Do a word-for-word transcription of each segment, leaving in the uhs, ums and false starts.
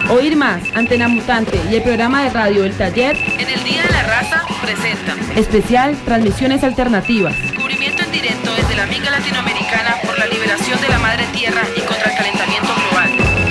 Oír Más, Antena Mutante y el programa de radio El Taller en el Día de la Raza presentan especial Transmisiones Alternativas. Cubrimiento en directo desde la Minga Latinoamericana por la liberación de la Madre Tierra y contra el calentamiento global.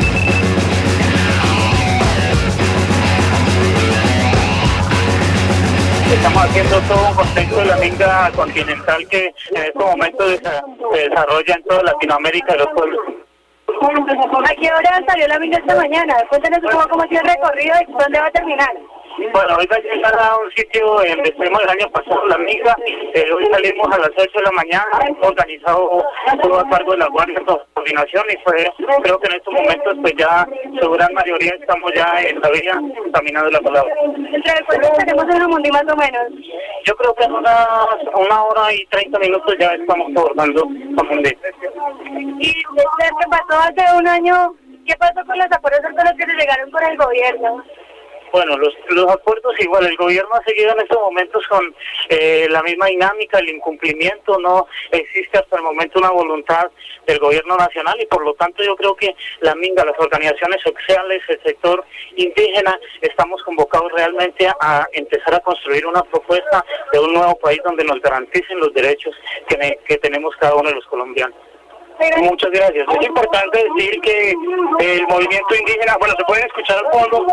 Estamos haciendo todo un contexto de la minga continental que en este momento se desarrolla en toda Latinoamérica y los pueblos. ¿A qué hora salió la minga esta mañana? Cuéntanos un poco cómo ha sido el recorrido y dónde va a terminar. Bueno, ahorita llegar a un sitio donde estuvimos el año pasado, la minga. Eh, hoy salimos a las ocho de la mañana, organizado todo a cargo de la Guardia de Coordinación, y fue, creo que en estos momentos pues ya su gran mayoría estamos ya en la vía caminando la palabra. ¿Entre el pueblo tenemos en un mundo más o menos? Yo creo que en una, una hora y treinta minutos ya estamos abordando Pamundi. ¿Y desde que pasó hace un año, qué pasó con los acuerdos con los que se llegaron con el gobierno? Bueno, los, los acuerdos igual, el gobierno ha seguido en estos momentos con eh, la misma dinámica, el incumplimiento, no existe hasta el momento una voluntad del gobierno nacional, y por lo tanto yo creo que la minga, las organizaciones sociales, el sector indígena, estamos convocados realmente a empezar a construir una propuesta de un nuevo país donde nos garanticen los derechos que, que tenemos cada uno de los colombianos. Muchas gracias. Es importante decir que el movimiento indígena, bueno, se pueden escuchar al fondo.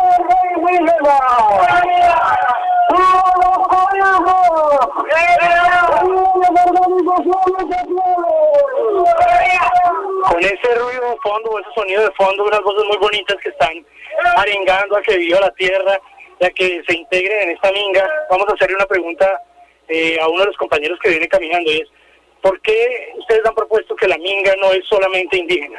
Con ese ruido de fondo, ese sonido de fondo, unas voces muy bonitas que están arengando a que viva la tierra, a que se integren en esta minga. Vamos a hacerle una pregunta eh, a uno de los compañeros que viene caminando, y es: ¿por qué ustedes han propuesto que la minga no es solamente indígena?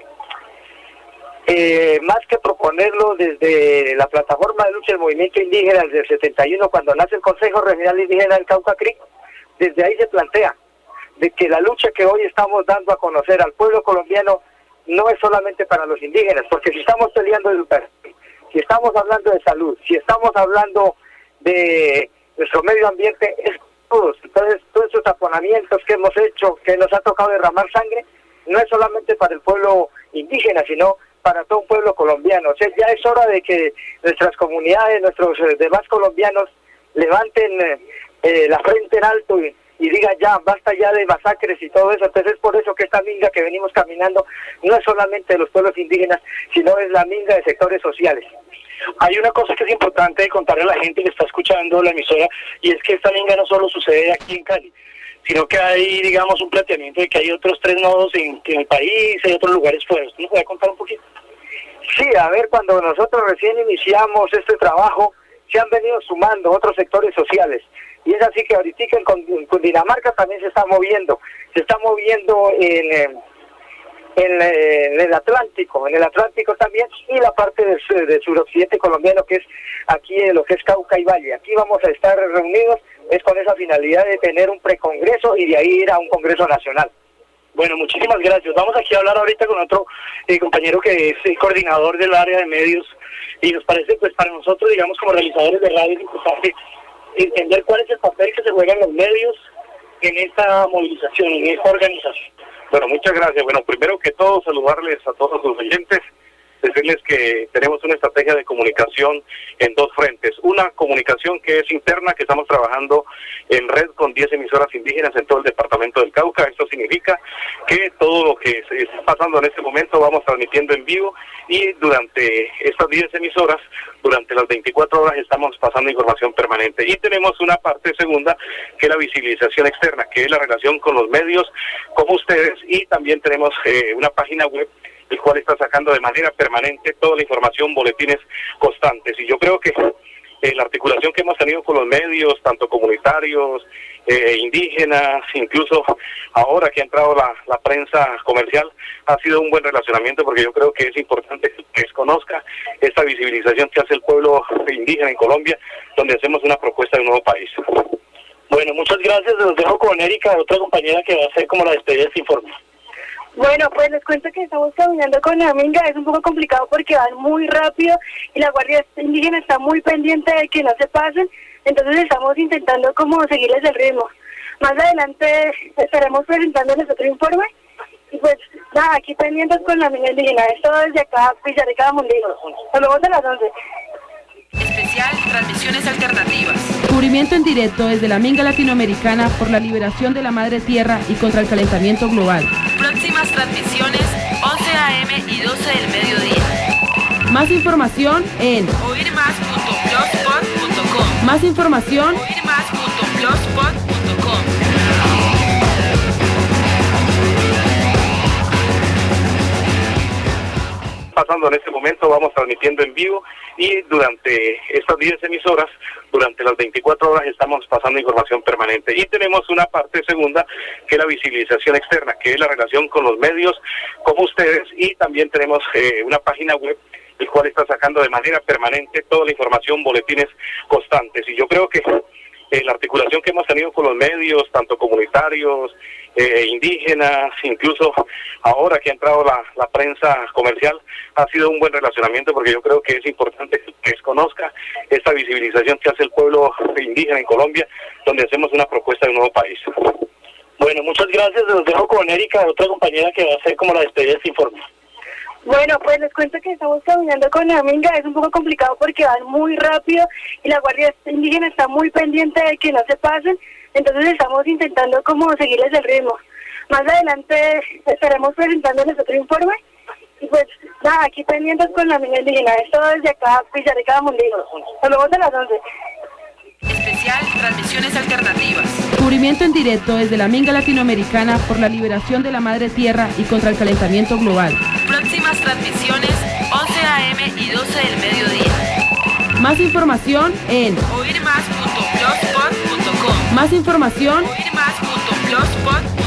Eh, más que proponerlo desde la plataforma de lucha del movimiento indígena desde el setenta y uno, cuando nace el Consejo Regional Indígena del Cauca Cric, desde ahí se plantea de que la lucha que hoy estamos dando a conocer al pueblo colombiano no es solamente para los indígenas, porque si estamos peleando de educación, si estamos hablando de salud, si estamos hablando de nuestro medio ambiente, es todos. Entonces, todos esos taponamientos que hemos hecho, que nos ha tocado derramar sangre, no es solamente para el pueblo indígena, sino para todo un pueblo colombiano. O sea, ya es hora de que nuestras comunidades, nuestros eh, demás colombianos levanten eh, eh, la frente en alto y, y digan ya, basta ya de masacres y todo eso. Entonces es por eso que esta minga que venimos caminando no es solamente de los pueblos indígenas, sino es la minga de sectores sociales. Hay una cosa que es importante contarle a la gente que está escuchando la emisora, y es que esta minga no solo sucede aquí en Cali, sino que hay, digamos, un planteamiento de que hay otros tres nodos en, en el país, hay otros lugares fuera. ¿Usted nos puede contar un poquito? Sí, a ver, cuando nosotros recién iniciamos este trabajo, se han venido sumando otros sectores sociales, y es así que ahorita en Cundinamarca también se está moviendo, se está moviendo en... En, en el Atlántico, en el Atlántico también, y la parte del, del suroccidente colombiano, que es aquí en lo que es Cauca y Valle. Aquí vamos a estar reunidos, es con esa finalidad de tener un precongreso y de ahí ir a un congreso nacional. Bueno, muchísimas gracias. Vamos aquí a hablar ahorita con otro eh, compañero que es el coordinador del área de medios, y nos parece, pues para nosotros, digamos, como realizadores de radio, es importante entender cuál es el papel que se juegan los medios en esta movilización, en esta organización. Bueno, muchas gracias. Bueno, primero que todo, saludarles a todos los oyentes, decirles que tenemos una estrategia de comunicación en dos frentes. Una comunicación que es interna, que estamos trabajando en red con diez emisoras indígenas en todo el departamento del Cauca. Esto significa que todo lo que se está pasando en este momento vamos transmitiendo en vivo, y durante estas diez emisoras, durante las veinticuatro horas, estamos pasando información permanente. Y tenemos una parte segunda, que es la visibilización externa, que es la relación con los medios como ustedes, y también tenemos eh, una página web, el cual está sacando de manera permanente toda la información, boletines constantes. Y yo creo que eh, la articulación que hemos tenido con los medios, tanto comunitarios, eh, indígenas, incluso ahora que ha entrado la, la prensa comercial, ha sido un buen relacionamiento, porque yo creo que es importante que se conozca esta visibilización que hace el pueblo indígena en Colombia, donde hacemos una propuesta de un nuevo país. Bueno, muchas gracias. Los dejo con Erika, otra compañera que va a hacer como la despedida de este informe. Bueno, pues les cuento que estamos caminando con la minga. Es un poco complicado porque van muy rápido y la Guardia Indígena está muy pendiente de que no se pasen, entonces estamos intentando como seguirles el ritmo. Más adelante estaremos presentándoles otro informe Y pues nada, aquí pendientes con la minga indígena. Esto desde acá, Villarrica Mundino. Nos vemos a las once. Especial Transmisiones Alternativas. Cubrimiento en directo desde la Minga Latinoamericana por la liberación de la Madre Tierra y contra el calentamiento global. Próximas transmisiones once a eme y doce del mediodía. Más información en oír más punto blogspot punto com. Más información oír más punto blogspot punto com. Pasando en este momento, vamos transmitiendo en vivo y durante estas diez emisoras, durante las veinticuatro horas estamos pasando información permanente. Y tenemos una parte segunda, que es la visibilización externa, que es la relación con los medios, como ustedes, y también tenemos eh, una página web, el cual está sacando de manera permanente toda la información, boletines constantes. Y yo creo que eh, la articulación que hemos tenido con los medios, tanto comunitarios, eh, indígenas, incluso ahora que ha entrado la, la prensa comercial, ha sido un buen relacionamiento, porque yo creo que es importante que se conozca esta visibilización que hace el pueblo indígena en Colombia, donde hacemos una propuesta de un nuevo país. Bueno, muchas gracias. Los dejo con Erika, otra compañera que va a hacer como la despedida de este informe. Bueno, pues les cuento que estamos caminando con la minga. Es un poco complicado porque van muy rápido y la Guardia Indígena está muy pendiente de que no se pasen. Entonces estamos intentando como seguirles el ritmo. Más adelante estaremos presentándoles otro informe. Y pues nada, aquí pendientes con la minga indígena. Esto desde acá, Villarrica Mundino. Nos vemos a las once. Especial Transmisiones Alternativas. Cubrimiento en directo desde la Minga Latinoamericana por la liberación de la Madre Tierra y contra el calentamiento global. Próximas transmisiones once a eme y doce del mediodía. Más información en oír más punto blogspot punto com. Más información oír más punto blogspot punto com.